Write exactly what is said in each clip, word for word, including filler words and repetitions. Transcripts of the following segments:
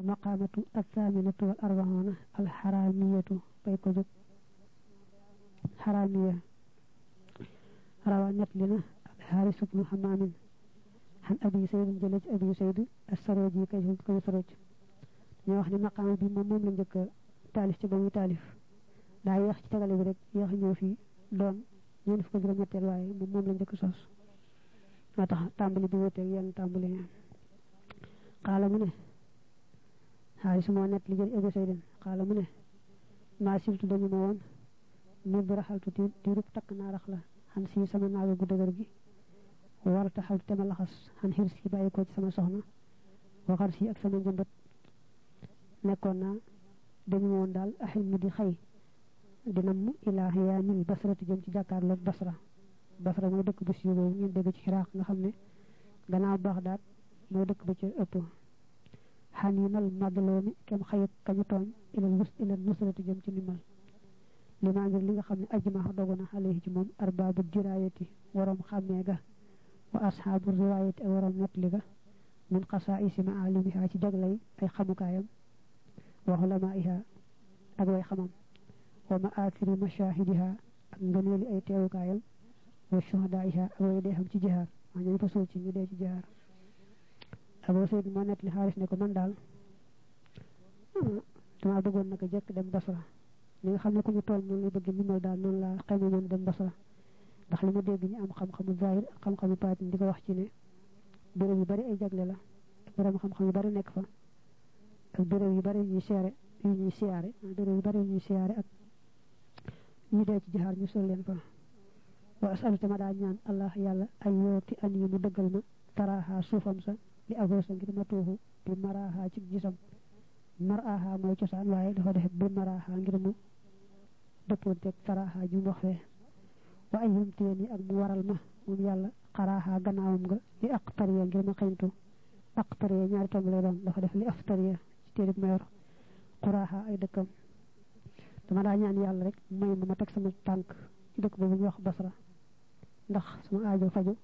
maqamatu athaminatu wal arbauna al haramiyatu bay ko jóg haramiya rawa net lina al haris ibn hammam han abi sayyid jëlé ci abi sayyid as-saroji kay ko saroj ñu wax ni maqam bi mom mom la ñëk talif ci bañu talif da yex ci tagale bi rek yex ñëw fi doon ñu ko juroom ñettel waye mom mom la ñëk sos ma tax tambali bi wote yeen tambali qala mu ne haris mo net li jël abi sayyid qala mu ne ma sibtu dañu ma won mu baraxaltu di rup tak na rax la han si sama naaga gu dëgër gi war taxaw tema laxas han xirs ci bàyyi ko ci sama soxna waxar si ak sama njëmbat nekkoon naa dañu woon daal axil mu di xëy dinam ila xiyaanil basrati jëm ci jàkkaarloog basra basra mooy dëkk bu siiw boobu ngeen dégg ci xiraaq nga xam ne gannaaw baxdaad mooy dëkk ba ci ëpp xaninal madloomi kem xëy kañu tooñ ilal wus ilal nusrati jëm ci nimal li maa ngir li nga xam ne ajma dogu na alayhi ci moom arbaabu diraayati waroom xàmmee ga wa ashaabu riwaayati ak waroom nettali ga min xasaa'isi ma'aalimiha ci jaglay ay xamukaayam wa xulamaa'iha ak way xamam wa ma'aasiri mashaahidiha ak ngëneeli ay teewukaayam wa shuhadaa'iha ak way dee xam ci jihaar maa ñu fa suul ci ñu dee ci jihaar Abu Sayyid moo nettali Xaaris ne ko man daal dama bëggoon naka jekk dem Basra li nga xam ne ku ñu toll noonu lay bëgg nimal daal noonu laa xayma moon dem Basra ndax li ma dégg ñu am xam-xamu zahir ak xam-xamu baatin di ko wax ci ne béréb yu bari ay jagle la borom xam-xam yu bari nekk fa ak béréb yu bari ñuy seere yu ñuy siyaare béréb yu bari ñuy siyaare ak ñu dee ci jihaar ñu sol leen fa wa asalu tama daa ñaan allah yàlla ay yooti an yi mu dëggal ma taraha suufam sa li agoosa ngir ma tuuxu bi maraha ci gisam maraha mooy cosaan waaye dafa def bi maraha ngir mu dëppoonteeg taraha ju wax fee wa ay yumteeni ak mu waral ma moom yàlla xaraaha gannaawam nga li aqtariya ngir ma xëyntu aqtariya ñaari tomb lay doon dafa def li aftariya ci téerib mayor quraaha ay dëkkam dama daa ñaan yàlla rek may ma ma teg sama tànk ci dëkk boobu ñu wax Basra ndax sama aajo faju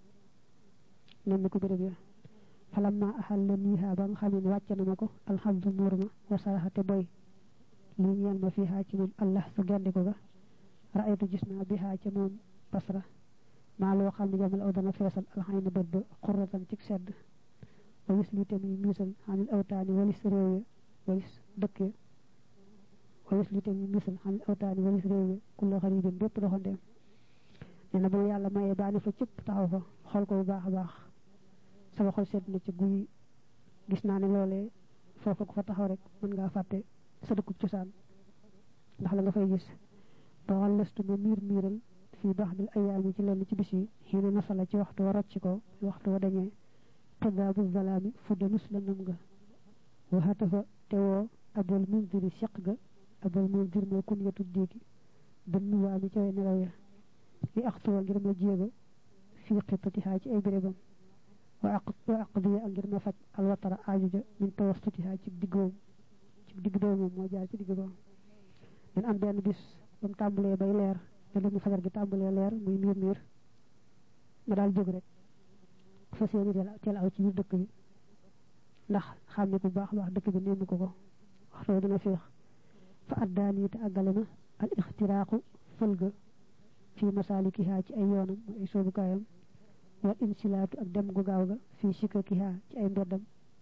nem ko béréb ya falamma ahalla niha ba nga xam ne wàcce na ma ko alhamdu nuur ma wasaraxate boy lii ñeel ma fiihaa ci moom allah su gendiko ga ra'aytu gis naa bihaa ca moom Basra maa loo xam ne jamal aw dana feesal alxayna bët ba xurratan ci sedd wa wis li tamit miisal xanil awtaani walis réew ya walis dëkk ya wa wis li tamit miisal xanil awtaani walis réew ya kulla xaribin bépp doxandeem nee na bu yàlla mayee baane fa cëpp taxaw fa xool ko bu baax a baax sama xol sedd na ci guy gis naa ne loolee foofu ko fa taxaw rek mën ngaa fàtte sa dëkku cosaan ndax la nga fay gis ba wàllastu ma miir miiral fii baax bil ayaami ci lenn ci bis yi xiina nasala ci waxtu wa rocc ko waxtu wa dañee xidaabu zalaami fudda nus la nam nga waxata fa te woo abul munziri seq ga abul munzir mooy kun yetu diigi ba nuwaami ci way nelaw ya li axtuwa ngir ma jéega fii xitatihaa ci ay bérébam wa aq wa aqdiya ngir ma faj alwatara aajuja min tawassutihaa ci diggoom ci digg doomam moo jaar ci digg doom den am benn bis ba mu tàmbalee bay leer te lu mu fajar gi tàmbalee leer muy miir miir ma daal jóg rek fas yéene teel aw ci biir dëkk bi ndax xam ne ku baax baax dëkk bi néemu ko ko waxtoo dina féex fa addaani te àggale ma al ixtiraaqu fëlga fii masaalikihaa ci ay yoonam ay soobukaayam wal insilaatu ak dem gu gaaw ga fii sikkakihaa ci ay mbeddam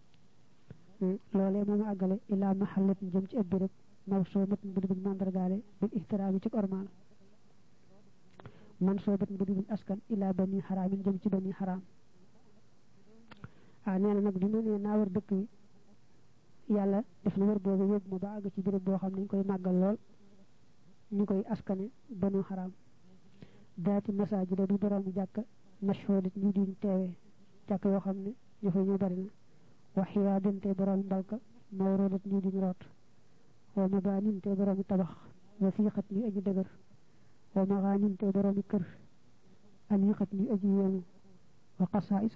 loolee moo ma àggale ilaa maxallat jëm ci ab béréb maw soo mat bu di mandargaale bil ixtiraami ci ormaal man soo bat bu di askan ilaa bani xaraamin jëm ci bani xaraam ah nee na nag bi ma nee naa war dëkk yi yàlla def na wër boobu yóbbu ma ba àgg ci béréb boo xam ne ñu koy màggal lool ñu koy askane banu xaraam daati masaajida du borom jàkk mashhudat ñu di teewee jàkk yoo xam ne ñu fay ñëw bari na waxiyaadin te borom mbalka mawrudat ñu di root wa mabaanin te borom tabax wa fiixat ñu aji dëgër wa maxaanin te borom kër aniixat ñu aji yéemu wa qasaa'is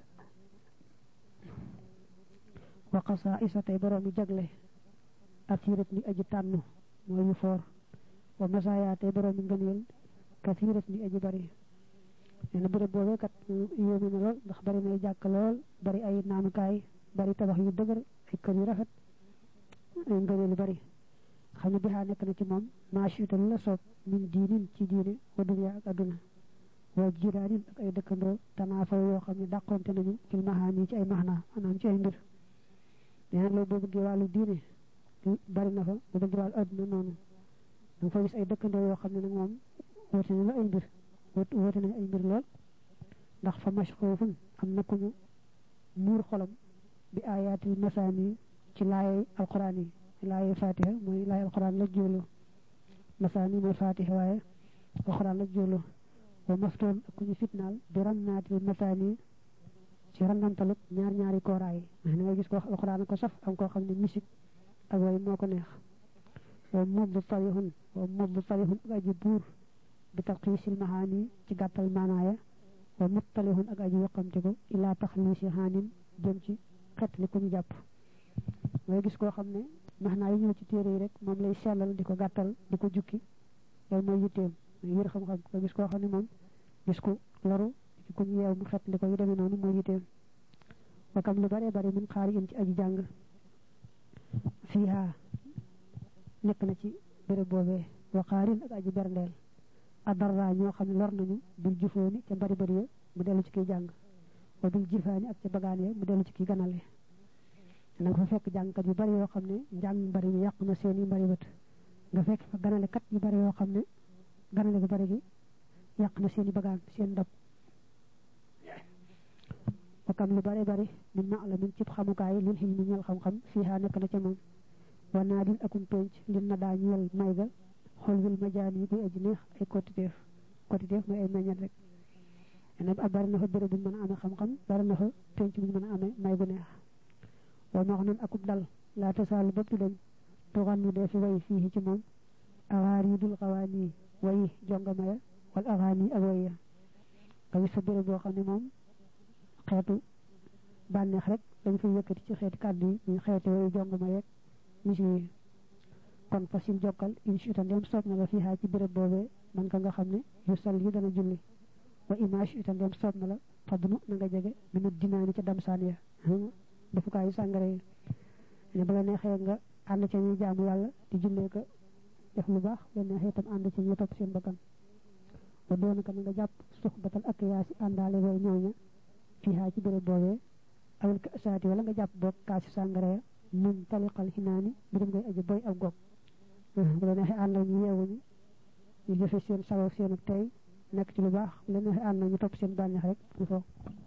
wa qasaa'isa te borom jagle asirat ñu aji tànn mooy yu foor wa masaaya te borom ngëneel kasirat ñu aji bari nee na béréb boobee kat yéeme na lool ndax bari nay jàkk lool bari ay naanukaay bari tabax yu dëgër ay kër yu rafet ay ngëneel lu bari xam ne bihaa nekk na ci moom maashuta la soob min diinin ci diine wa dunya ak adduna wa jiraanin ak ay dëkkandoo tanaafa yoo xam ne dàqonte nañu fil mahaani ci ay maxnaa maanaam ci ay mbir nee na loolu boo bëggee wàllu diine bari na fa boo bëggee wàllu adduna noonu da nga fa gis ay dëkkandoo yoo xam ne nag moom woote nañu ay mbir woote nañu ay mbir lool ndax fa mashxuufun am na ku ñu muur xolam bi ayatil masaani ci laayay alquran yi laayay fatiha mooy laayay alquran la jóolu masaani mooy fatiha waaye alquran la jóolu wa maftoon ak ku ñu fitnaal bi rannaatil masaani ci rannantaluk ñaar ñaari kooraay yi na ngay gis ko wax alquran ko saf am koo xam ne musique ak way moo ko neex wa muddu tarihun wa muddu tarihun ak aji buur bi talxiisil mahaani ci gàttal maanaaya wa muttalihun ak aji yoqamte ko ilaa taxliisi haanin jëm ci xet li ku ñu jàpp ngay gis koo xam ne maanaa yi ñëw ci téere yi rek moom lay sellal di ko gàttal di ko jukki loolu mooy yitteem mooy yër xam-xam nga gis koo xam ne moom gis ko loru ci ku ñu yeew mu xet li ko yu demee noonu mooy yitteem wa kam lu bare bare min xaari in ci aji jàng fiiha nekk na ci béréb boobee wa xaarin ak aji berndeel adarra ñoo xam ne lor nañu bil jufooni ca bari bari ya mu dellu ci kiy jàng wa bil jifaani ak ca bagaan ya mu dellu ci kiy ganale nga fa fekk jàngkat yu bari yoo xam ne njàng bari mi yàq na seen yu bari bët nga fekk fa ganale kat yu bari yoo xam ne ganale bu bari gi yàq na seen i bagaan seen ndab wa kam lu bari bari min ma'lamin cib xamukaay lil xil mi ñel xam-xam fiiha nekk na ca moom wa naadin akum penc lin na daa ñel may ga xool wil majaan yi buy aji neex ay quantité quantité mooy ay meññet rek ene ab bari na fa béréb buñ mën a amee xam-xam bari na fa penc buñ mën a amee may gu neex wa max nun akub dal laa tasaalu bopp dañ tuxan nu dee fi way fii ci moom awaar yi dul xawaan yi wayi jongama ya wal awaan yi ak way ya nga gis fa béréb boo xam ne moom xeetu bànneex rek dañ fay yëkkati ci xeeti kàddu yi ñu xeeti wayu jongama yeeg misi yi kon fa sil jokkal inchita ndem soob na la fiihaa ci béréb boobee man ka nga xam ne yu sal yi dana julli wa image ita ndem soob na la fadnu na nga jege minut dinaani ca damsaan ya defukaayu sàngara yi ne bu la neexee nga ànd ca ñuy jaamu yàlla di jullee ko def lu baax bu la neexee itam ànd ca ñuy topp seen bakkan wa doona ka na nga jàpp suxbatal ak yaa si àndaale way ñooña fiihaa ci béréb boobee awil ka saati wala nga jàpp boog kaasi sàngara ya mun taliqal xinaani bi dem ngay aji boy ak goog bu la neexee ànd ñu yeewuñu ñu jëfe seen sago seen ak tey nekk ci lu baax bu la neexee ànd ñu topp seen bànneex rek ñu foofu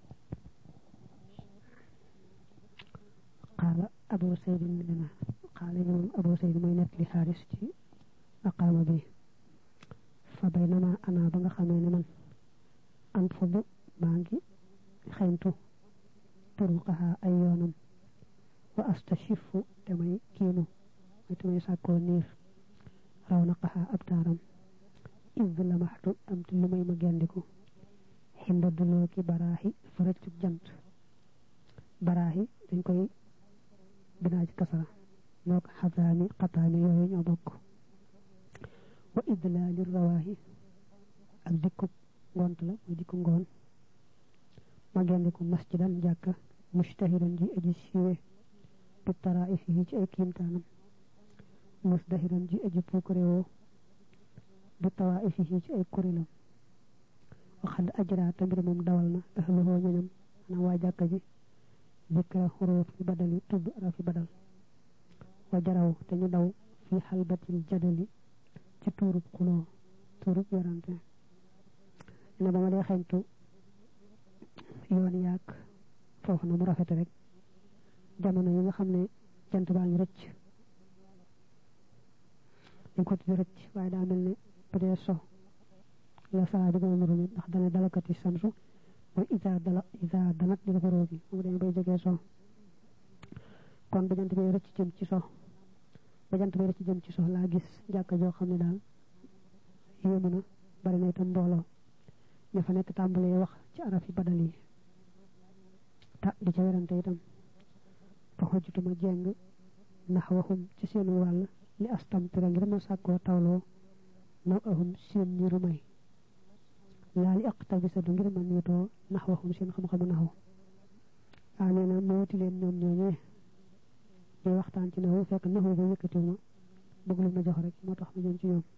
qaala abu saydin mi dina qaala moom abu sayd mooy nekk li xaaris ci aqaama bi fa baynama ana ba nga xamee ne man an fudd maa ngi xeyntu turuqaha ay yoonam wa astashifu te may kiinu mooy te may sàkkoo niir raw na qaxaa ab taaram id la maxtu am ti lu may ma gendiku xinda duloo ki baraaxi fa rëccub jant baraaxi dañ koy binaa ci kasara moo ko xataami xataami yooyu ñoo bokk wa idlaali rawaaxi ak dikku ngont la muy dikku ngoon ma gendiku masjidan jàkka mustahiran ji aji siiwe bi taraa'ifi ci ay kiimtaanam musdahiran ji aji puukarewoo bi tawaa'ifi ci ay kuréelam waxad ajra te mbir moom dawal na ahluhoo ñoñam ana waa jàkka ji dikra xuruuf fi badali tudd ara fi badal wa jaraw te ñu daw fi xalbatil jadali ci tuurub xuloo tuurub werante ne ba ma dee xeñtu yoon yaak foofu na mu rafete rek jamono yi nga xam ne jant baa ngi rëcc dañ ko tuddi rëcc waaye daa mel ne bu dee so la saa bi gën a nuru ndax dana dalakati samsu mooy isa dala isa danat di ko róogi mu demee bay jógee so kon ba jant bay rëcc jëm ci so ba jant bay rëcc jëm ci so laa gis jàkka joo xam ne daal yéemu na bari na itam mbooloo ña fa nekk tàmbalee wax ci araf yi badal yi ta di ca werante itam fa xojjutuma jeng ndax waxum ci seen wàll li astamtira ngir ma sàkkoo tawloo naw ahum seen niru may laa li aqtabisa du ngir ma niitoo ndax waxum seen xam-xamu naxu waa nee na ma wuti leen ñoom ñooñee day waxtaan ci naxu fekk naxu ba yëkkatiwuma bëgg lu ma jox rek moo tax ma jëm ci ñoom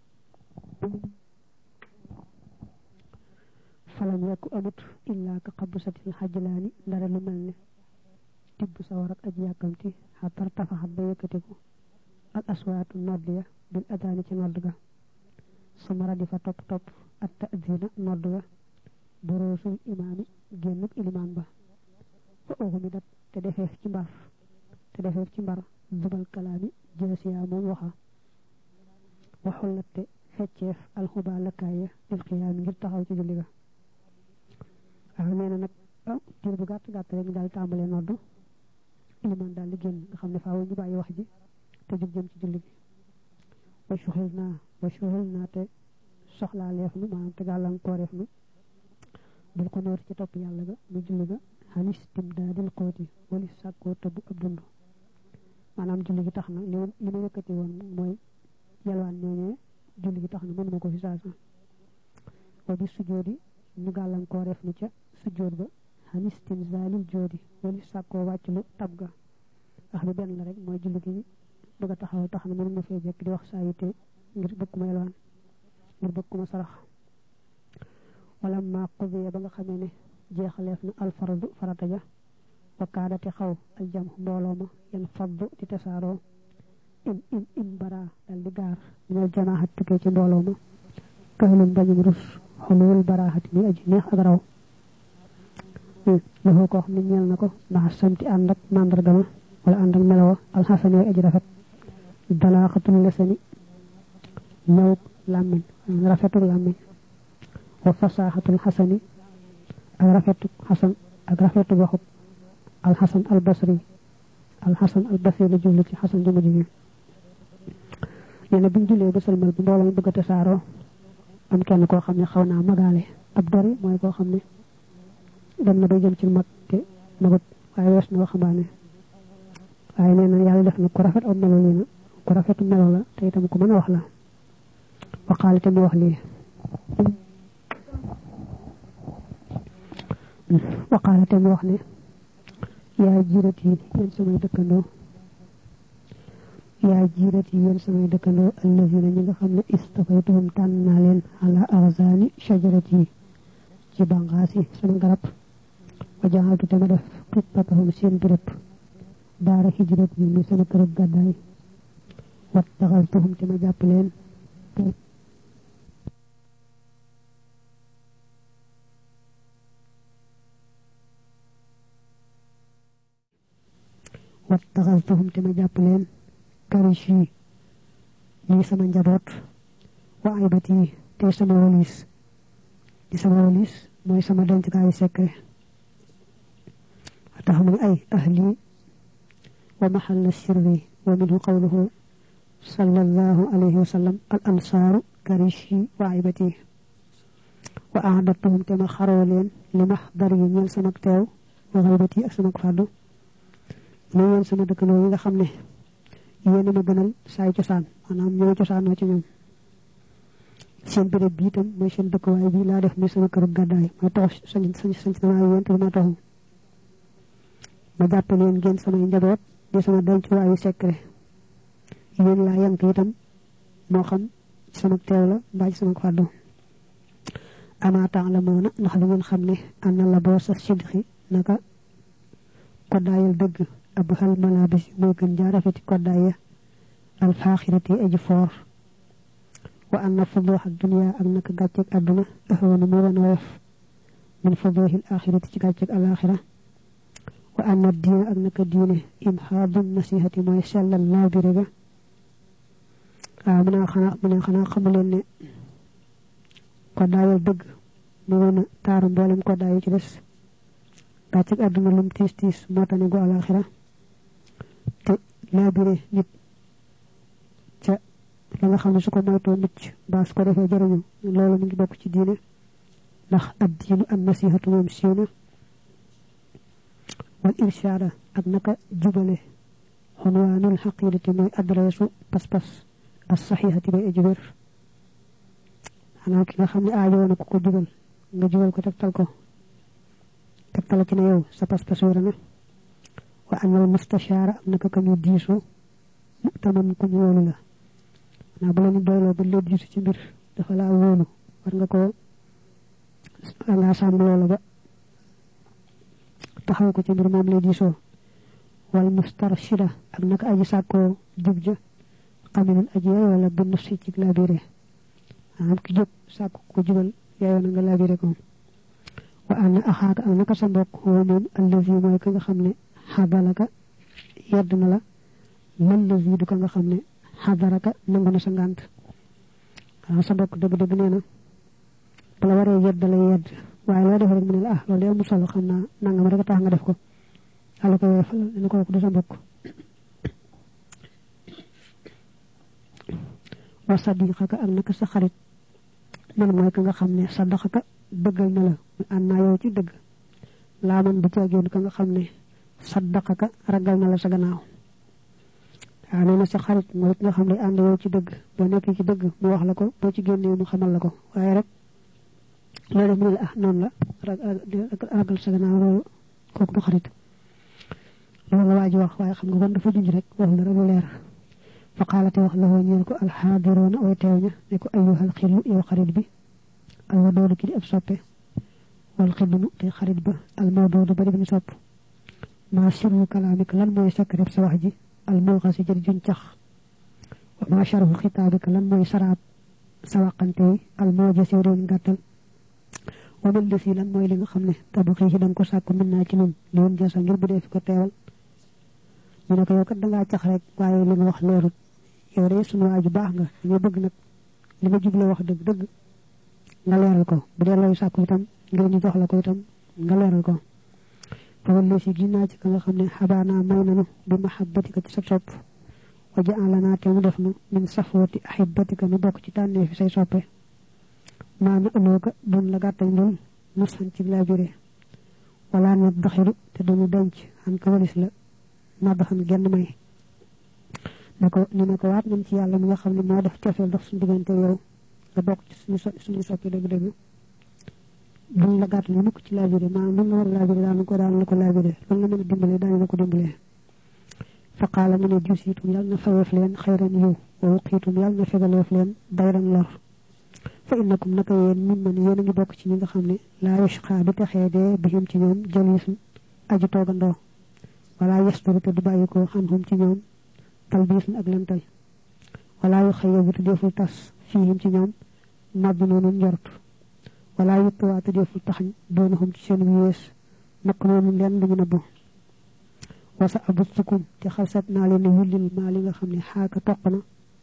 falam yakku amut illa ka qabsatil hajlani dara lu melni tibbu sawar ak aji yakamti hatar tafahat ba yëkkatiku al aswatu nadiya bil adani ci nodd ga samara di fa top top at ta'dina nodd ga burusul imami gennuk iliman ba fa ughmidat te defef ci mbar te defef ci mbar zubal kalami jasiya mo waxa waxulatte feccef al khubalakaya il qiyam ngir taxaw ci julli ga ah neena nak tir bu gatt gatt rek dal tambalé noddu iliman dal li genn nga xamne faawu ñu bayyi wax ji te jëm jëm ci julli gi wa shuhilna wa shuhilna te soxla leef nu manam te galan ko ref nu dal ko noor ci top yalla ga mu julli ga halis timdadil qoti wali sakko tabu abdundu manam julli gi taxna li ma yëkëti won moy yalwaan ñooñee julli gi taxna mënuma ko fi saasa wa bi sujudi ñu galan ko ref nu ca sujud ba halis timzalil jodi wali sakko waccu tabga wax bi ben la rek moy julli gi bëgg taxaw taxna mënuma fay jekk di wax sayité ngir bëgg ma yalwaan ngir bëgg ma sarax wala ma qudiya ba nga xamé ne jeexaleef na al fardu farata ja wa kaadati xaw al jam mbooloo ma yan faddu di tasaaroo in in in bara dal di gaar minal jamaahat tukkee ci mbooloo ma kahlum bañum rus xulul baraxat mi aji neex ak raw dafa ko xam ne ñeel na ko ndax samti ànd ak mandarga ma wala ànd ak melawa alxasan yooy aji rafet dalaaxatul lesani ñëw làmmiñ rafetul làmmiñ wa fasaaxatul xasani ak rafetu hasan ak rafetu waxu al hasan al basri al hasan al basri la jullu ci hasan jumu jigi yene buñ julé ba salmal bu mbolam bëgg ta saaro am kenn ko xamne xawna magalé ab dori moy ko xamne dem na bay jëm ci mag te magut waye wess na waxambaane waye neena yalla def na ko rafet am melo leena ko rafetu melo la te itam ko mëna wax la wa qalita mi wax li وقالت موخني يا جيرتي ين سماي دكندو يا جيرتي ين سماي دكندو الذين نيغا خامن استفيتهم تنالين على اغزان شجرتي ci bangasi sama garab wajahaltu tama def qittatahum seen birep daara hijrat bi mi sama kërëb gàddaay wattaxaltuhum tama jàpp leen wattaxaltuhum tama jàpp leen karishi li sama njaboot wa aybati te sama walis di sama walis mooy sama dencukaay secret tax mu ay ahli wa mahall sirri wa minhu qawluhu sallallahu alayhi wa sallam al ansaaru karishi wa aybati wa a'datuhum tama xaroo leen li mahdari ñeel sama teew wa aybati ak sama fàddu li yeen sama dëkkandoo yi nga xam ne yéen ma gënal saay cosaan maanaam ñoo cosaanoo ci ñoom seen béréb bi itam mooy seen dëkkuwaay bi laa def muy sama kërub gàddaay ma tax sañ sañ sañ sama yéen te ma taxu ma jàpp leen ngeen samay njaboot di sama dencuwaayu secret yéen laa yank itam moo xam ci sama teew la mbaa ci sama fàddu ama ta'lamuna ndax da ngeen xam ne ana la boo sa sidxi naka koddaayal dëgg abhal malabis mo gën jaarafati koddaaya al fakhirati aji for wa anna fuduh ad dunya ak nak gatchak aduna ahwana mo wona waf min fuduh al akhirati ci gatchak al akhirah wa anna ad-din ak nak diine imhadun nasihati moy sallallahu bi rega amna xana muna xana xamulen ne koddaayal dëgg mo wona taru mbolam koddaay ci dess gatchak aduna lum tis tis mo tane go al akhirah te labiré nit ca la nga xamne su ko moyto mucc ba su ko defé jëriñu loolu mi ngi bokk ci diine ndax ad-diinu an-nasihatu mom siina wal irshada ak naka jubale xunwaanul xaqidati mooy adresu pas-pas as-sahihati bay ajibir xanaa ki nga xam ne aajoo na ko ko jubal nga jubal ko tegtal ko tegtal ci ne yow sa pas-pas wér na wa anal mustashara naka ka ñu diisu mu'taman ku ñu wóolu la na bu lañu doyloo ba lee diisu ci mbir dafa laa wóolu war nga ko nga sàmm loolu ba taxaw ko ci mbir moom lay diisoo wal mustarshida ak naka aji sàkkoo jub ja xaminul aji wala bu nafsi ci labiré am ki jóg sàkku ko jubal yaayoo na nga labiré ko wa anna axaaka ak naka sa mbokk woo moom allazi mooy ka nga xam ne xabalaka yedd na la man lazi du ka nga xam ne xadaraka nangu na sa ngànt waaw sa mbokk dëgg-dëgg nee na bu la waree yedd lay yedd waaye loo def rek mu ne la ah loolu amul solo xam naa nangam rek tax nga def ko ala ko weefal ne ko du sa mbokk wa sadiqaka ak naka sa xarit man mooy ka nga xam ne sadaqaka dëggal na la ànd naa yow ci dëgg laa man bu caagéen ka nga xam ne sadaqaka ragal na la sa gannaaw waaw nee na sa xarit mooy ki nga xam ne ànd yow ci dëgg boo nekk ci dëgg mu wax la ko boo ci génnee mu xamal la ko waaye rek loolu mu ne la ah noonu la ragal sa gannaaw loolu kooku du xarit loolu la waa ji wax waaye xam nga kon dafa junj rek wax la rek lu leer fa qaalate wax la ñeel ko alxaadiroona way teew ña ne ko ayyuhal xillu yow xarit bi al wadoolu ki di ab soppe wal xillunu te xarit ba al mawdoodu ba di ñu sopp maa sirru kalaamik lan mooy sakkareb sa wax ji al mulxasi jëri juñ cax wa maa sharhu xitaabika lan mooy saraab sa waqante yi al moojasi doon gàttal wa man desi lan mooy li nga xam ne tabu xii ci da nga ko sàkku mën naa ci nun li woon jasa ngir bu dee fi ko teewal ñu ne ko yow kat dangaa cax rek waaye li nga wax leerut yow de sunu waaju baax nga dañoo bëgg nag li nga jubloo wax dëgg dëgg nga leeral ko bu dee looy sàkku itam ngir ñu jox la ko itam nga leeral ko fa walla si ginnaa ci ka nga xam ne xabaanaa may nanu bi mahabbatika ci sa sopp wa ja'alanaa te mu def nu min safwati ahibbatika nu bokk ci tànnee fi say soppe maa na ëllooga doon la gàttañ lool nu san ci labiré wala na doxilu te doonu denc xam ko walis la na doxan genn may ne ko ni ne ko waat nañ ci yàlla mi nga xam ne moo def cofeel dox suñu diggante yow nga bokk ci suñu suñu soppi dëgg-dëgg duñ la gàtt lu mukk ci labiré maanaam luñ la war a labiré daanu ko daan la ko labiré luñ la mën a dimbale daañu la ko dimbalee fa qaala mu ne jusiitum yàlla na faweef leen xayran yiw wa wuqiitum yàlla na fegaleef leen bayran lor fa innakum naka yéen min man yéen a ngi bokk ci ñi nga xam ne laa yashqa du texee dee bihim ci ñoom jalisun aju toogandoo wala yasturu te du bàyyi ko xanhum ci ñoom talbiisun ak lental wala yu xayyabu te deful tas fiihim ci ñoom nabb noonu njort wala yuttuwaa te deful taxañ doonahum ci seen yées nak noonu leen lu ñu nabbu wasa abutsukum te xalsat naa leen ne wullil maa li nga xam ne xaaka toq na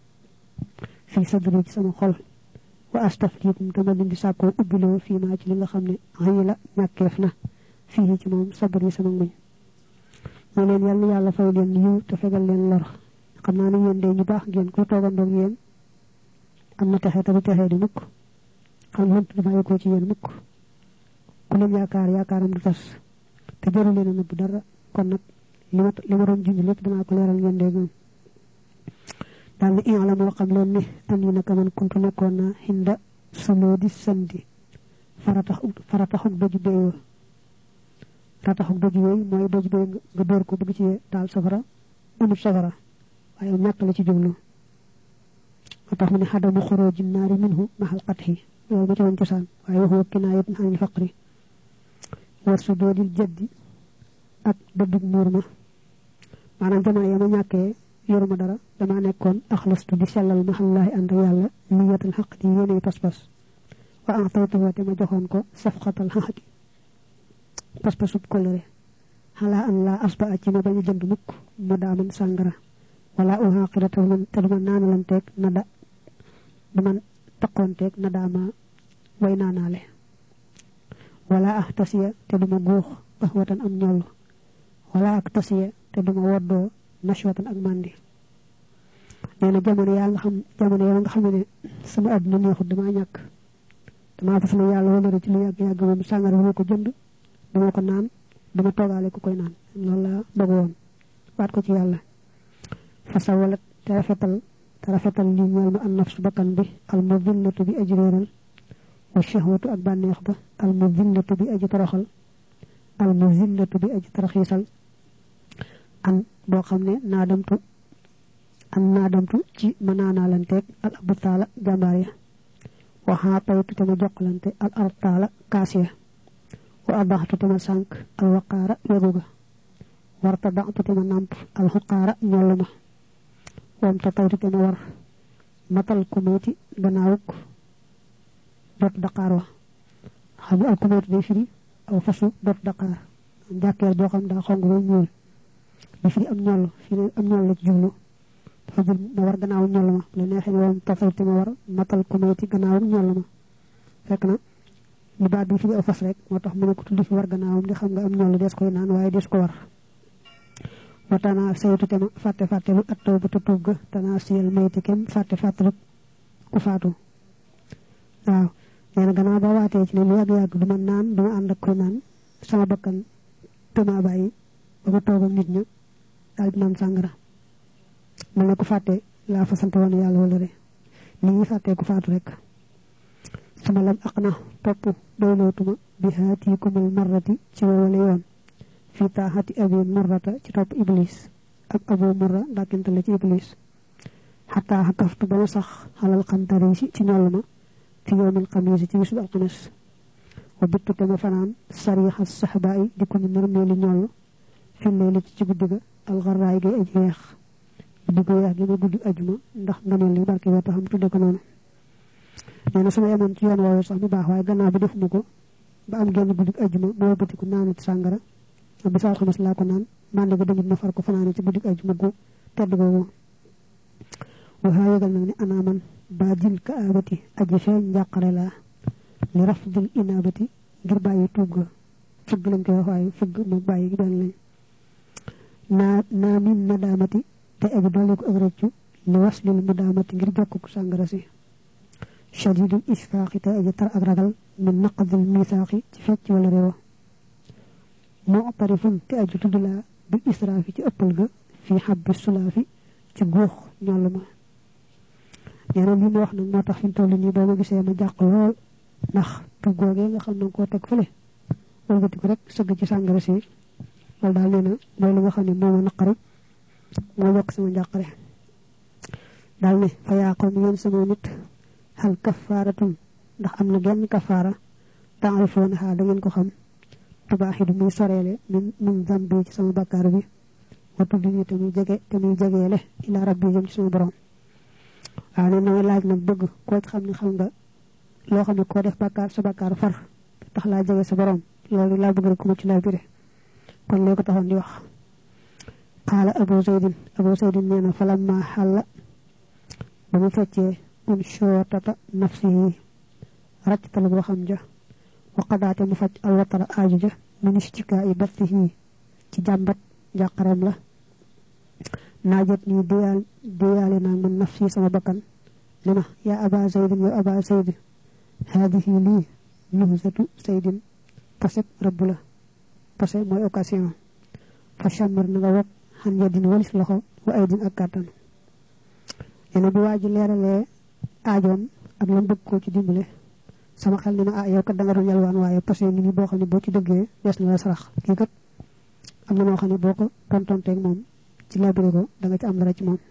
fii sadri ci sama xol wa astaftikum te ma leen di sàkkoo ubbiloo fii maa ci li nga xam ne xëy la ñàkkeef na fii ci moom sabar yi sama muñ ñu leen yàlla yàlla fay leen yiw te fegal leen lor xam naa ne yéen de ñu baax ngeen kuy toogandoog yéen am na texe te du texe di mukk xam lënt du bàyyi ko ci yéen mukk ku leen yaakaar yaakaaram du tas te jëru leen a nëbb dara kon nag li ma li ma doon junj lépp danaa ko leeral ngeen dégg daal ni in la moo xam leen ne an yi naka man kuntu nekkoon naa xinda suloo di sandi faratax farataxug doju béy wa rataxug doju béy mooy doju béy nga dóor ko bëgg ci taal safara unub safara waaye ñàkk la ci jublu moo tax mu ne xadamu xorooji naari minhu maxal xatxi loolu ma ci woon cosaan waaye waxu kinaayatun anil faqri war su doodil jaddi ak dëddug muur ma maanaam jamono ya ma ñàkkee yoruma dara dama nekkoon axlastu di sellal maxallaahi ànd yàlla niyatal xaq di yéene pas-pas wa en tawtuwa te ma joxoon ko safxatal xaqi pas-pasub kolere xalaa an laa asba a ci ma bañ a jënd mukk mu daaman sàngara wala uxaqira te duma naanalanteeg na da duma taqoonteeg na daama way naanaale wala ah tasiya te duma guux baxwatan am ñoll wala ak tasiya te duma woddoo nashwatan ak mandi nee na jamono yaa nga xam jamono yaa nga xam ne sama àdduna neexut dama ñàkk dama fas na yàlla wala ci lu yàgg yàgg moom sàngara dama ko jënd dama ko naan dama toogaale ku koy naan loolu la bëgg woon waat ko ci yàlla fasa wala te rafetal te rafetal li ñeel ma an nafsu bakkan bi al mudillatu bi aji réeral wa shahwatu ak bànneex ba al mudillatu bi aji toroxal al muzillatu bi aji taraxiisal an boo xam ne naadamtu an naadamtu ci manaanaalanteeg al abtaala jàmbaar ya waxaa taytu te ma jokkalante al artaala kaas ya wa adaxtu te ma sànk al waqaara wegu ga warta daxtu te ma nàmp al xuqaara ñollu ma wam ta taytu te ma war matal kumeeti gannaawuk dot daqaar wa xam nga al kumeeti day firi aw fasu dot daqaar jàkkeer boo xam daa xong ba ñuul di firi am ñoll fi ne am ñoll la ci jublu dafa jël ma war gannaaw ñoll ma la neexee wam ta taytu ma war matal kumeeti gannaawuk ñoll ma fekk na li baat bi firi aw fas rek moo tax mu ne ko tudd fi war gannaawam di xam nga am ñoll des koy naan waaye des ko war watana saytu te ma fàtte fàttelu at taw ba ta tuub ga tana siyal mayti kem fàtte fàttelu ku faatu waaw nee na gannaaw ba waatee ci ne lu yàgg-yàgg du ma naan du ma ànd ak koy naan sama bakkan tëma bàyyi ba ma toog ak nit ña daal di naan sàngara mel ne ku fàtte laa fa sant woon yàlla wala de ni ñuy fàttee ku faatu rek sama lam aq na topp doylootuma bi haatikumul marrati ci wowale yoon fi taaxati abi murrata ci topp iblis ak abu murra dàkkintale ci iblis xataa xakaftu ba ma sax xalal xantari si ci ñoll ma fi yowmil xamiisi ci bisu alxames wa bittu te ma fanaan sariixa saxbaa yi di ko ñu nërmeeli ñoll fi layli ci guddi ga alxaraay gi aji weex guddi gu weex gi ma guddi ajuma ndax nganeel li barke wee taxam tudde ko noonu nee na sama yemoon ci yoon woowu sax mu baax waaye gannaaw bi defuma ko ba am genn guddi ajuma ma wëlbatiku naanit sàngara bisu alxames laa ko naan mande ga dañu ma far ko fanaane ci guddi ajuma gu tedd googu waxaa yëgal nag ne anaaman baajil ka aabati aji feeñ njàqare laa li rafdil inaabati ngir bàyyi tuub ga fëgg lañ koy wax waaye fëgg moom bàyyi gi benn lañ naa naa min nadaamati te aji dolli ko ak rëccu li waslil mudaamati ngir jokk ko sàngara si shadidul isfaaqi te aji tar ak ragal min naqdil misaaqi ci fecc wala réewa moo tarifun te aji tudd laa bil israafi ci ëppal ga fii xabbi sulaafi ci góox ñoll ma nee na li ma wax nag moo tax fi mu toll nii boo ma gisee ma jàq lool ndax tug googee nga xam ne koo teg fële wëlbati ko rek sëgg ci sàngara si loolu daal nee na mooy li nga xam ne moo ma naqari moo yokk sama njàqare daal ne fa yaa qawmi yéen sama nit hal kafaaratun ndax am na genn kafaara taarifoona da ngeen ko xam tubaaxidu muy soreele min min zambi ci sama bakkaar bi wa tudd ni te muy jege te muy jegeele ila rabbi jëm ci sama borom waaw ne na laaj nag bëgg koo ci xam ne xam nga loo xam ne koo def bakkaar sa bakkaar far tax laa jege sa borom loolu laa bëgg rek ku ma ci laa bire kon lee ko taxoon di wax qaala abu zaydin abu zaydin nee na falamma xàlla ba mu feccee un shootata nafsihi ractal boo xam ja waqadaate mu faj alwatara aaju ja min istika i bathihi ci jàmbat njàqareem la naajat nii déyaal déyaale naa man nafsi sama bakkan li ma yaa aba zaydin yow aba zayd haadihi lii nuhsatu zaydin poseb rëbb la pose mooy occasion fa chamar na nga wog xan yadin walis loxo wa aydin ak kàttan yene bi waa ji leeralee aajoom ak lam bëgg koo ci dimbale sama xel ni ma ah yow kat da nga doon yalwaan waaye posé ngi ni boo xam ne boo ci dëggee des na la sarax kii kat am na noo xam ne boo ko tontonteeg moom ci labiré ko da nga ci am dara ci moom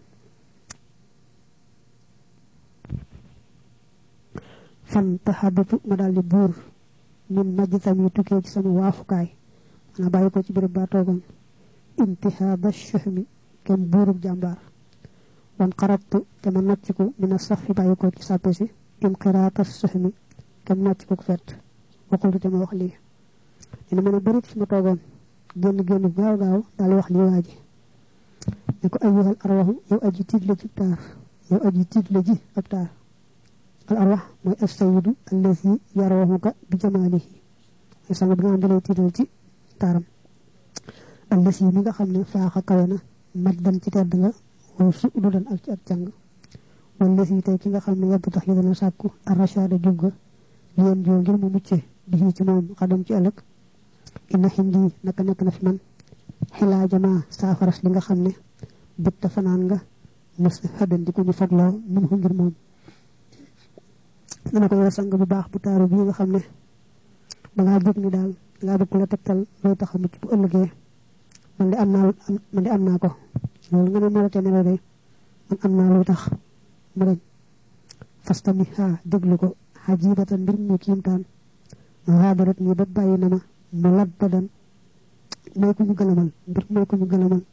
fan taxadatu ma daal di buur min majjtam yi tukkee ci sama waafukaay ana bàyyi ko ci béréb baa toogoon intihaada shahmi kenn buurub jàmbaar wan xarabtu te ma nocciku mina sax fi bàyyi ko ci sàppe si inqiraata shahmi kam nocc ko fet waxul te ma wax lii dina mën a bërit fi ma toogoon génn génn gaaw gaaw daal wax lii waa ji ne ko ayyuhal arwaxu yow aji tiit la ci taar yow aji tiit la ji ab taar al arwax mooy as-sayyidu allazi yarwaxuka bi jamaalihi mooy sang bi nga xam ne lay tiital ci taaram allazi mi nga xam ne faaxa kawe na majdan ci tedd nga wa su'dudan ak ci ak càng wallazi tey ki nga xam ne yàbb tax yi dana sàkku arrachada jub ga liyen joo ngir mu mucce di ci moom xadam ci ëllëg inna xindi naka nekk na fi man xilaa jamaa saafaras li nga xam ne bitta fanaan nga mos xëddan di ko ñu fagloo mun ko ngir moom dana ko yow sang bu baax bu taaru bii nga xam ne dangaa jóg ni daal dangaa bëgg la tegtal looy tax a mucc bu ëllëgee man di am naa man di am naa ko loolu nga ne marate ne la day man am naa lu tax mu dañ fastami ha déglu ko hajibatan mbir mu kiimtaan hadarat ni ba bàyyi na ma mu laddadan mooy ku ñu gëlamal mbir mooy ku ñu gëlamal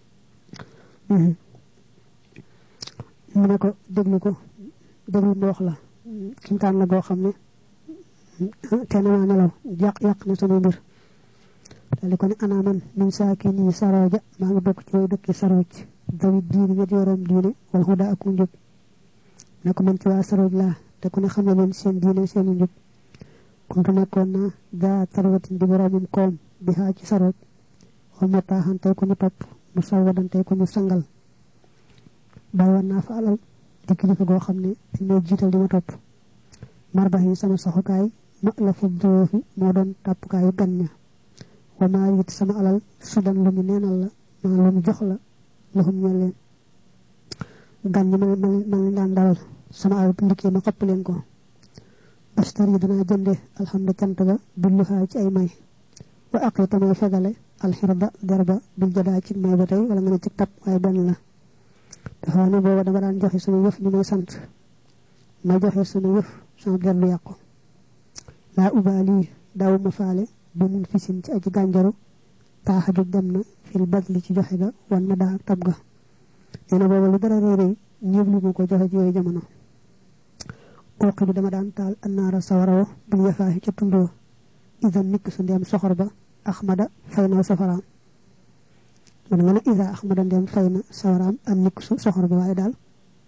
mu ne ko déglu ko déglu mu wax la kiimtaan la goo xam ne te na maa nelaw yàq yàq na sama mbir dal di ko ne ana man min saaki nii sarooja maa ngi bokk ci way dëkki sarooj dawi diini ña jooroom diine wal huda ak njub ne ko man ci waa sarooj laa te ku ne xam ne leen seen diine seen njub kuntu nekkoon naa daa tarwatin di boromum koom bi xaa ci sarooj wal ma taaxan tey ku ñu topp mu sawadan tey ku ñu sangal bàyyoon naa fa alal di kilifa goo xam ne dañ may jiital di ma topp marbax yi sama saxukaay ma la fu doofi moo doon tàppukaayu gan ña wa maa it sama alal sudan lu ñu neenal la maa lu ñu jox la laxum ñeel leen gan ñi ma ma leen daan dalal sama alal bu ndikkee ma xopp leen ko astar yi danaa jënde alhamda cant ba billuhaa ci ay may wa aqi tamay fegale alxirba derba bil jadaa ci may ba tey wala nga ne ci tab waaye benn la dafa ne booba dama daan joxe sama yëf ñu may sant ma joxe sama yëf sama der lu yàqu laa ubaali daaw ma faale bu mun fisin ci aji gànjaru taaxaju dem na fil badli ci joxe ga wan na daa tab ga nee na booba lu dara réeréy ñëpp lu mu ko joxe ci yooyu jamono ooqi bi dama daan taal annaara sawarawo bil yafaahi ca tundoo isa nikk su ndeem soxor ba axmada fay na safaraam man nga ne isa axmada ndeem fay na sawaraam an nikk su soxor ba waaye daal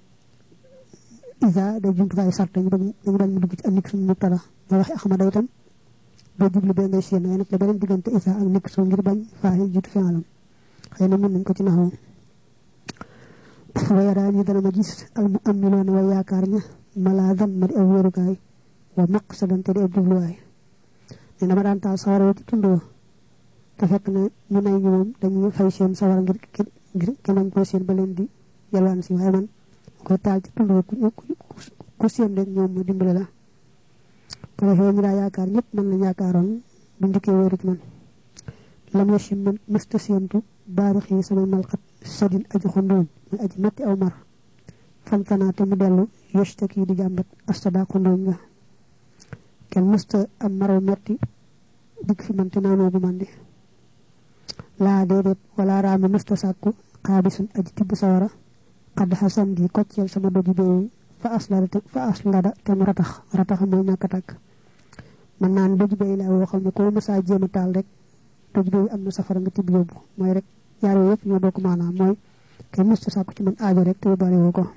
isa day jumtukaay sart dañu bañ dañu bañ mu dugg ci an nikk su mu tara ba waxe axmada itam boo jublu bee ngay séen waaye nag la beneen diggante isa ak nikk su ngir bañ faaxi jiitu fialam xëy na mën nañ ko ci naxaw wayaraa ñi dana ma gis al mu amiloona way yaakaar ña malaadan ma di aw wéerukaay wa maqsadan te di ab jubluwaay ne dama daan taal sawara ci tundoo te fekk ne ñu nay ñu moom dañuy fay seen sawara ngir ngir kenn bañ koo seen ba leen di yalwaan si waaye man koy taal ci tundoo ku ku seen rek ñoom ma dimbale la ko defee ñu daa yaakaar ñëpp man lañ yaakaaroon bu njëkkee wéeru ci man lam yasi man mësta séentu baarix yi sama malxat sadin aji xondoon muy aji metti aw mar famtanaate mu dellu yëstaki di jàmbat astada xondoon nga kenn mësta am maraw metti dikk fi man te naanoo bu mandi laa déedéet wala raami mësta sàkku xaabisun aji tibb sawara xadd xasan di kocceel sama dogi béy fa aslada fa aslada te mu ratax ratax mooy ñàkk tàkk man naan dogi béy laa woo xam ne koo mësaa jéem a taal rek dogi béy am na safara nga tibb yóbbu mooy rek yaar yooyu yëpp ñoo bokk maanaam mooy kenn mësta sàkku ci man aajo rek te bari woo ko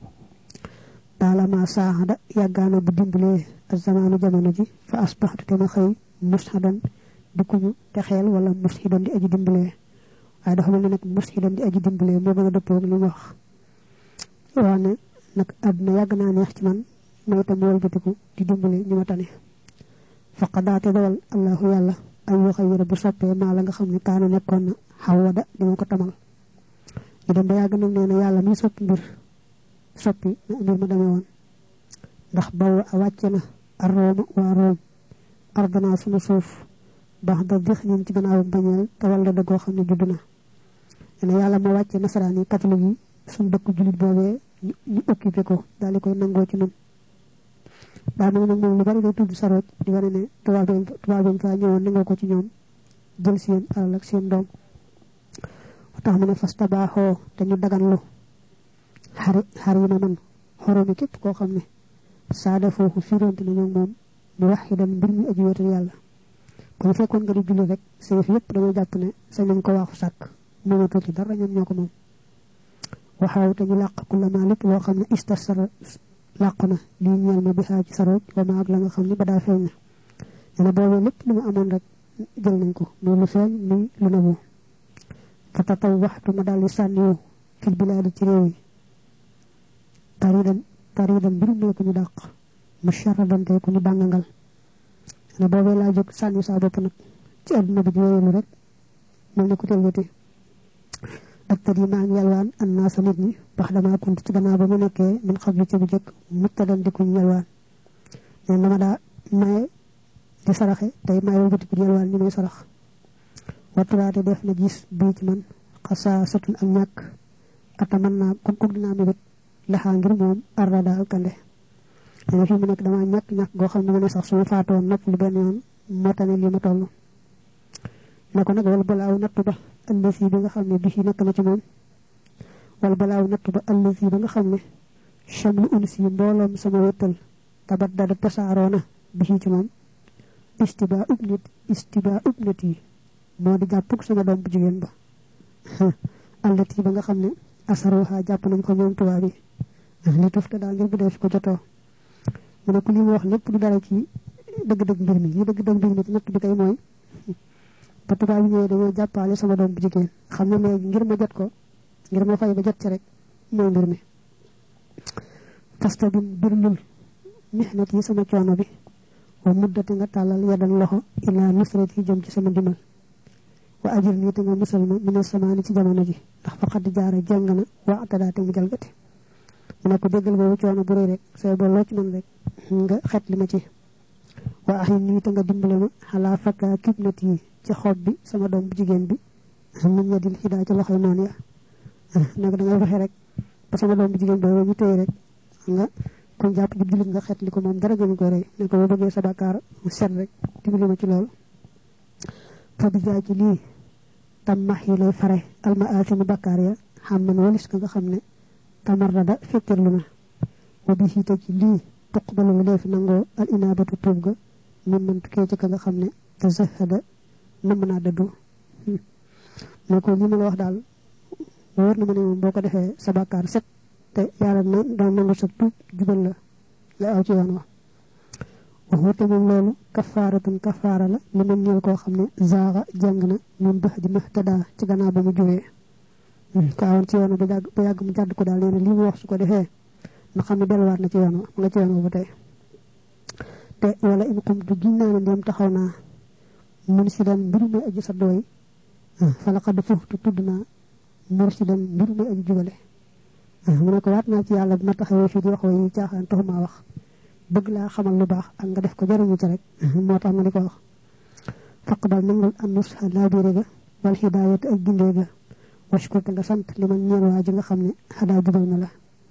taalama saaxada yàggaana bu dimbalee ak zamaanu jamono ji fa asbaxtu te ma xëy mushadan di kuñu te xeel wala mushidan di aji dimbalee waaye dafa mel ne nag mushidan di aji dimbalee moo gën a dëppoo ak li mu wax waa ne nag àdduna yàgg naa neex ci man may itam walbatiku di dimbale ñu ma tane faqadaate dawal allahu yàlla ay waxa yëre bu soppee maa la nga xam ne kaana nekkoon na xawada di ma ko tamal ñu dem ba yàgg nag nee na yàlla muy soppi mbir soppi na mbir ma demee woon ndax baw a wàcce na ar rooma waa room ardana sunu suuf baax da dix ñun ci gannaaw bañeel te wala da goo xam ne judd na nee na yàlla moo wàcce nasaraan yi catholique yi suñu dëkk jullit boobee ñu occupé ko daal di koy nangoo ci ñun daa mel nag moom lu bari day tudd sarooj di wane ne tubaab tubaab yi fa ñëwoon nangoo ko ci ñoom jël seen alal ak seen doom tax mu ne fas tabaaxoo te ñu daganlu xari xar yi ma man xoromi képp koo xam ne saada foofu fironte na ñoom moom mu wax yi dan mbir mi aji wéetal yàlla kon fekkoon nga di julli rek sa yëf yëpp damay jàpp ne sañ nañ ko waaxu sàkk moomatoo ci dara ñoom ñoo ko moom waxaaw te ñu làq ku la maa lépp loo xam ne istasara làqu na lii ñeel ma bi xaa ci sarooj wa ma ak la nga xam ne ba daa feeñ na nee na boobee lépp lu ma amoon rek jël nañ ko muy lu feeñ muy lu nabu fa tataw waxtu ma daal di sànniwu fil bilaadi ci réew yi taridan taridan mbir mee ku ñu dàq mu sharadan tey ku ñu dàngangal nee na boobee laa jóg sànni saa bopp nag ci àdduna bi di wéyelu rek mel ne ku tëlwati ak tët yi maa ngi yalwaan an naa sa nit ñi bax damaa kunt ci gannaaw ba mu nekkee min xablu ci bu jëkk mutta dan di kuñ yalwaan neen dama daa maye di saraxe tey maye wal bëtiku di yalwaan ñi may sarax waturaate def na gis bii ci man xasaa satun ak ñàkk ataman naa kon kon dinaa mébét laxaa ngir moom arrada alkande dama fi mu nekk dama ñàkk ñàkk goo xam ne ma ne sax suma faatoon nopp lu benn yoon moo tane li ma toll ne ko nag wala balaaw nattu ba allasi bi nga xam ne bi ci nekk na ci moom wala balaaw nattu ba allasi ba nga xam ne chamlu unsi mbooloom sama wéttal tabat dada tasaaroona bi ci moom istiba ubnit istiba ubnit yi moo di jàppug sama doom bu jigéen ba allati ba nga xam ne asaruha jàpp nañ ko ñoom tubaab yi li tufte daal ngir bu dee fi ko jotoo mu ne ku li mu wax lépp du dara ci dëgg-dëgg mbir mi li dëgg-dëgg mbir mi ci natt bi kay mooy ba tubaab yi ñëwee dañoo jàppaale sama doom bu jigéen xam ne léegi ngir ma jot ko ngir ma fay ba jot ci rek mooy mbir mi fasta bin birlul mihnat yi sama coono bi wa muddati nga tàllal yadal loxo ila nusrat yi jëm ci sama dimal wa ajir nii te nga musal ma mi ne samaani ci jamono ji ndax fa xaddi jaara jàng na wa atadaate mu jalgati mu ne ko déggal boobu coono bu rëy rek say boo loo ci mën rek nga xet li ma ci wa axi nii te nga dimbale ma xalaa fakka kibnat yi ci xob bi sama doom bu jigéen bi min yadil xidaa ci loxoy noonu ya nag da ngay fexe rek ba sama doom bu jigéen boobu ñu téye rek nga kon jàpp di julit nga xet li ko moom dara gënu ko rëy ne ko boo bëggee sa bakkaar set rek dimbali ma ci loolu fa bi jaay ci lii tam max yi lay fare alma aasimu bakkaar ya xam man walis ka nga xam ne tamarrada fektirlu na wa bi xiite ci lii tuqbalu la def nangoo al inaabatu tuub ga min man tukkee ci ka nga xam ne te zahada namm naa dëddu ne ko li ma la wax daal wóor na ma ne moom boo ko defee sa bakkaar set te yàlla na daan nangu sa tuub jubal la la aw ci yoon wa waxute moom loolu kafaaratun kafaara la li man ñeel koo xam ne zaaxa jàng na ñun bax di mahtada ci gannaaw ba mu juwee ko awoon ci yoon ba yàgg ba yàgg mu jàdd ko daal nee na li mu wax su ko defee na xam ne delluwaat na ci yoon wa nga ci yoon wa ba tey te wala in qumtu giñ naa ne ndéem taxaw naa mursidan mbir muy aji sa dooy fa laqad fuxtu tudd naa mursidan mbir muy aji jubale mu ne ko waat naa ci yàlla bu ma taxawee fii di wax wa yi caaxaan taxumaa wax bëgg laa xamal lu baax ak nga def ko jariñu ci rek moo tax ma di ko wax faqbal nangul an nusha laabire ga wal hidaayat ak gindee ga washkur te nga sant li man ñeel waa ji nga xam ne xadaa jubal na la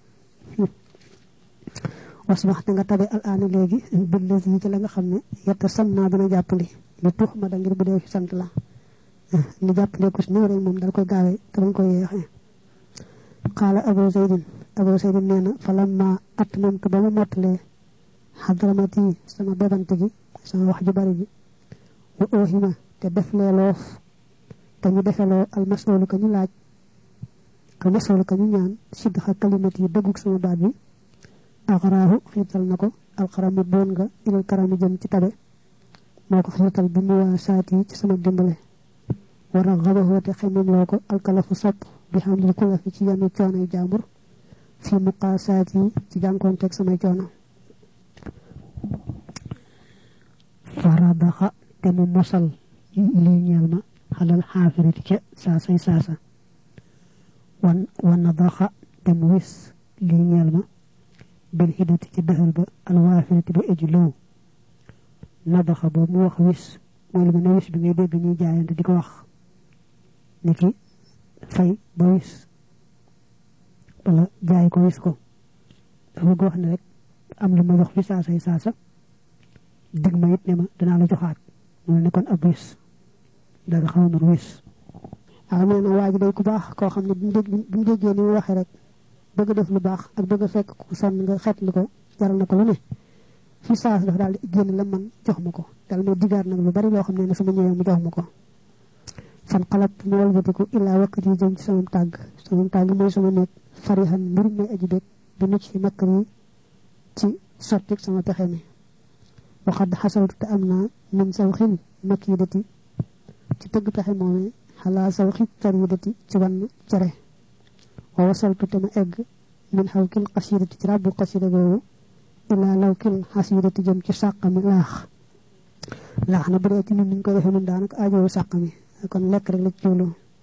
wasbax te nga tabe al aana léegi billaz yi ci la nga xam ne yetta sam naa dina jàppali li tuux ma da ngir bu dee fi sant la li jàppale ko si ñëw rek moom dal koy gaawee te bañ koy yeexee qaala abu zaydin abu zaydin nee na fa lamma atmamtu ba ma mottalee xadramati sama bebante gi sama wax ju bari ji wa oohima te def lee loof te ñu defeloo al mas'ulu ka ñu laaj al mas'ulu ka ñu ñaan sidxa kalimati dëggug sama baat bi axraahu xiital na ko alxaramu boon nga ilal karami jëm ci tabe moo ko xiital bi mu waa saati ci sama dimbale war a xabaxoo te xemim loo ko alkalafu sopp bi xam li kula fi ci yenn coono yu jaambur fi muqaa saati ci jànkoonteeg samay coono faradaxa te mu mosal lii ñeel ma xalal xaafiriti ca saasay saasa wan wanadaxa te mu wis lii ñeel ma bil xidati ci dëxal ba alwaafiriti ba eji low nadaxa boobu mu wax wis mooy lu mel ne wis bi ngay dégg ñuy jaayante di ko wax ni ki fay ba wis wala jaay ko wis ko dafa bëgg wax ne rek am lu ma jox fi saasay saasa dig ma it ne ma danaa la joxaat mu ne kon ab wis dara xaw na wis waaw nee na waa ji day ku baax koo xam ne bu mu déggee ni mu waxee rek bëgg def lu baax ak bëgg fekk ku sonn nga xetli ko jaral na ko lu ne fi saas dafa daal di génn la man jox ma ko dal may digaat nag lu bari loo xam ne ne sama ñëwee mu jox ma ko fan xalaat mu walbatiku illaa wakkat yi jëm ci sama tàgg sama tàgg mooy sama nekk farihan mbir may aji bég bi nucc ci makkar yi ci sottik sama pexe mi waxad xasaltu te am naa min saw xin makidati ci tëgg pexe moomee xalaa saw xit taridati ci wann cere wa wasaltu te ma egg min xaw kil xasidati ci rabbu xasida googu ilaa law kil xasidati jëm ci sàqami laax laax na bu dee ci ñun niñ ko defee nun daanaka aajowu sàqami kon lekk rek la ci jublu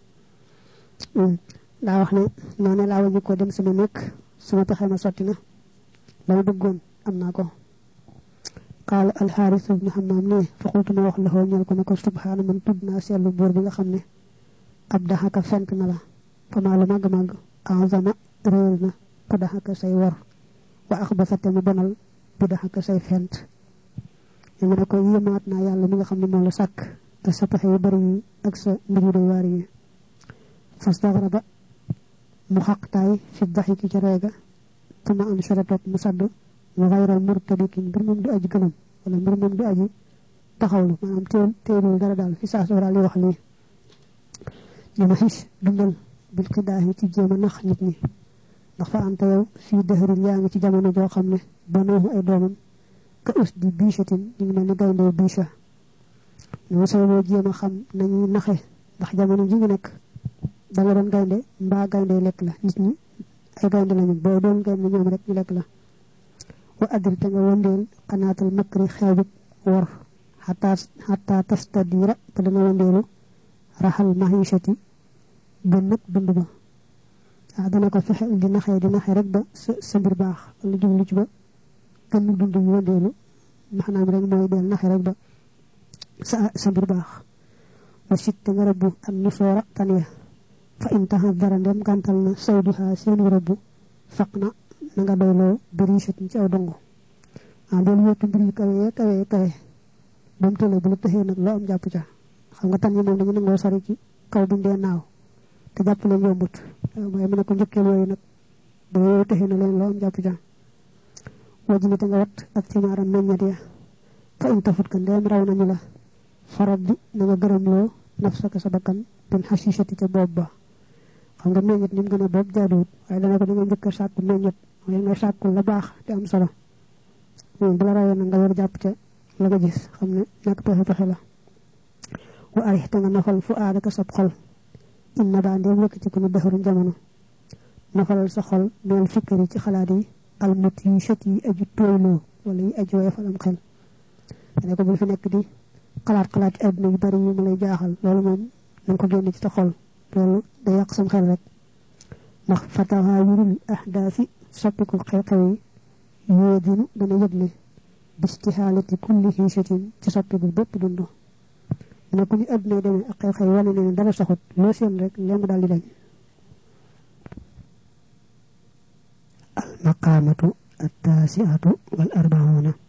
daa wax ne noonu laa wañu ko dem sama nekk sama pexe ma sotti na la ma bëggoon am naa ko قال الحارث بن حمام ني فقلت ما wax la ho ñal ko ne ko subhana man tudna selu bor bi nga xamne abdahaka fent na la fama la mag mag azama reelna qadahaka say war wa akhbasata mu bonal budahaka say fent ñu ne ko yemaat na yalla mi nga xamne mo la sak te sa taxé yu bari ak sa mbiru do war yi fastagraba mu xaqtay fi dhahiki ci reega tuma am sharatat musaddu wa ghayra murtabikin bir mum du aji gënam wala bir mum du aji taxawlu manam teul teul dara dal fi sa sura li wax ni ñu xis dundal bil qidahi ci jema nax nit ñi ndax fa anta yow fi dahril yaangi ci jamono jo xamne banu ay doomam ka usdi bishatin ñu melni gaynde bisha ñu so mo jema xam nañu naxé ndax jamono ji ngi nek da nga don gaynde mba gaynde lek la nit ñi ay gaynde lañu bo doon gaynde ñoom rek ñu lek la wa adri ta nga wondel qanatul makri xewbit wor hatta hatta tastadira ta nga wondelu rahal mahishati gënnak dund ba ah dana ko fexe di naxé di naxé rek ba sa mbir baax wala jublu ci ba gënnu dund yu wondelu maxnam rek moy del naxé rek ba sa sa mbir baax wa sit nga rabbu an nusura taniya fa intaha dara ndem gantal na sawduha seen rabbu faqna na nga doylo berishat ci aw dongo ah del yotu mbir kawé kawé kawé bam tole bu la taxé nak lo am japp ca xam nga tan yi mom dañu nango sari ci kaw bu ndé naaw te japp leen yombut moy mëna ko ñëkke loy nak do taxé na leen lo am japp ca wajini te nga wat ak ci maram meññat ya fa in tafut kan dem raw nañu la farabbi na nga gërëm lo nafsaka sa bakkan bin hashishati ca bobba xam nga meññat nim gëna bob jaadut way dana ko da nga ñëkke sakku meññat way nga sakku la baax te am solo bu la rawé na nga war japp ca la nga gis xamne nak taxé taxé la wa arihta nga nafal fu aadaka sab xol inna ba ndem nekk ci kunu dahru jamono nafal sa xol mel fikri ci xalaat yi al mutishati aju toylo wala yi aju yafalam xel dana ko bu fi nekk di xalaat xalaat aduna yu bari yu mu lay jaaxal lolu mom nañ ko génn ci sa xol lolu da yaq sam xel rek ndax fataha yurul ahdafi soppiku xew-xew yi yodinu dana yëgle bistihalati kulli hishatin ci soppiku bépp dundu ne ko ni aduna demé ak xew xew wala ne dara saxut lo seen rek lém dal di dañ al maqamatu at-tasi'atu wal arba'una